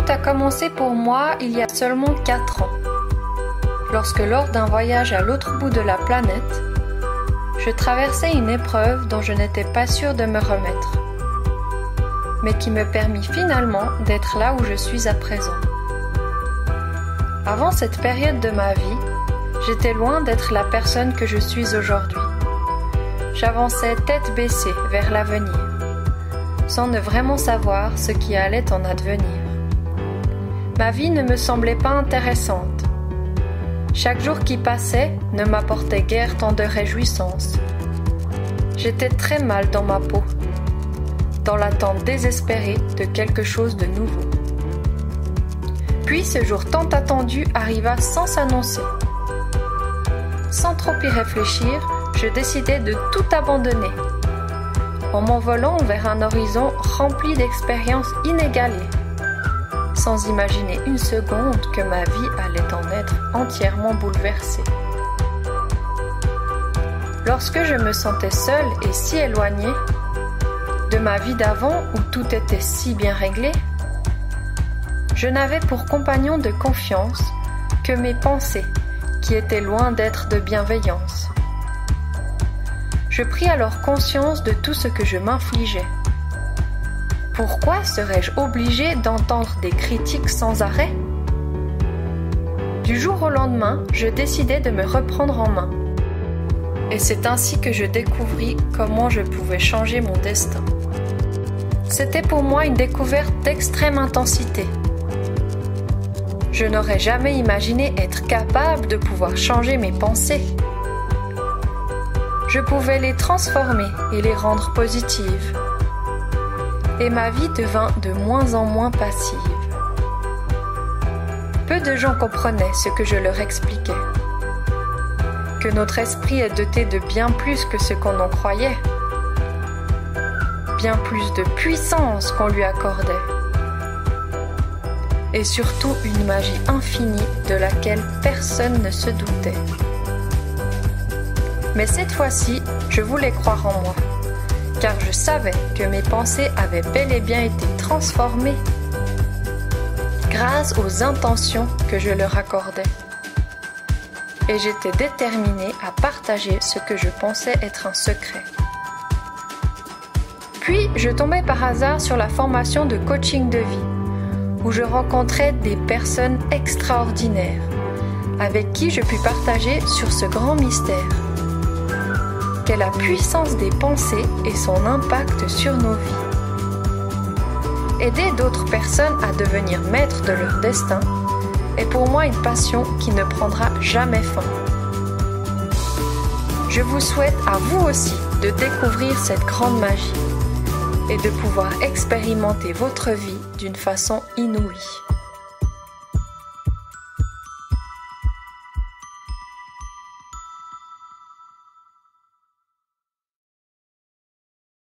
Tout a commencé pour moi il y a seulement 4 ans, lorsque lors d'un voyage à l'autre bout de la planète, je traversais une épreuve dont je n'étais pas sûre de me remettre, mais qui me permit finalement d'être là où je suis à présent. Avant cette période de ma vie, j'étais loin d'être la personne que je suis aujourd'hui. J'avançais tête baissée vers l'avenir, sans ne vraiment savoir ce qui allait en advenir. Ma vie ne me semblait pas intéressante. Chaque jour qui passait ne m'apportait guère tant de réjouissance. J'étais très mal dans ma peau, dans l'attente désespérée de quelque chose de nouveau. Puis ce jour tant attendu arriva sans s'annoncer. Sans trop y réfléchir, je décidai de tout abandonner, en m'envolant vers un horizon rempli d'expériences inégalées, sans imaginer une seconde que ma vie allait en être entièrement bouleversée. Lorsque je me sentais seule et si éloignée de ma vie d'avant où tout était si bien réglé, je n'avais pour compagnon de confiance que mes pensées, qui étaient loin d'être de bienveillance. Je pris alors conscience de tout ce que je m'infligeais. Pourquoi serais-je obligée d'entendre des critiques sans arrêt ? Du jour au lendemain, je décidai de me reprendre en main. Et c'est ainsi que je découvris comment je pouvais changer mon destin. C'était pour moi une découverte d'extrême intensité. Je n'aurais jamais imaginé être capable de pouvoir changer mes pensées. Je pouvais les transformer et les rendre positives. Et ma vie devint de moins en moins passive. Peu de gens comprenaient ce que je leur expliquais. Que notre esprit est doté de bien plus que ce qu'on en croyait. Bien plus de puissance qu'on lui accordait. Et surtout une magie infinie de laquelle personne ne se doutait. Mais cette fois-ci, je voulais croire en moi, car je savais que mes pensées avaient bel et bien été transformées grâce aux intentions que je leur accordais. Et j'étais déterminée à partager ce que je pensais être un secret. Puis, je tombais par hasard sur la formation de coaching de vie, où je rencontrais des personnes extraordinaires, avec qui je pus partager sur ce grand mystère, qu'est la puissance des pensées et son impact sur nos vies. Aider d'autres personnes à devenir maîtres de leur destin est pour moi une passion qui ne prendra jamais fin. Je vous souhaite à vous aussi de découvrir cette grande magie et de pouvoir expérimenter votre vie d'une façon inouïe.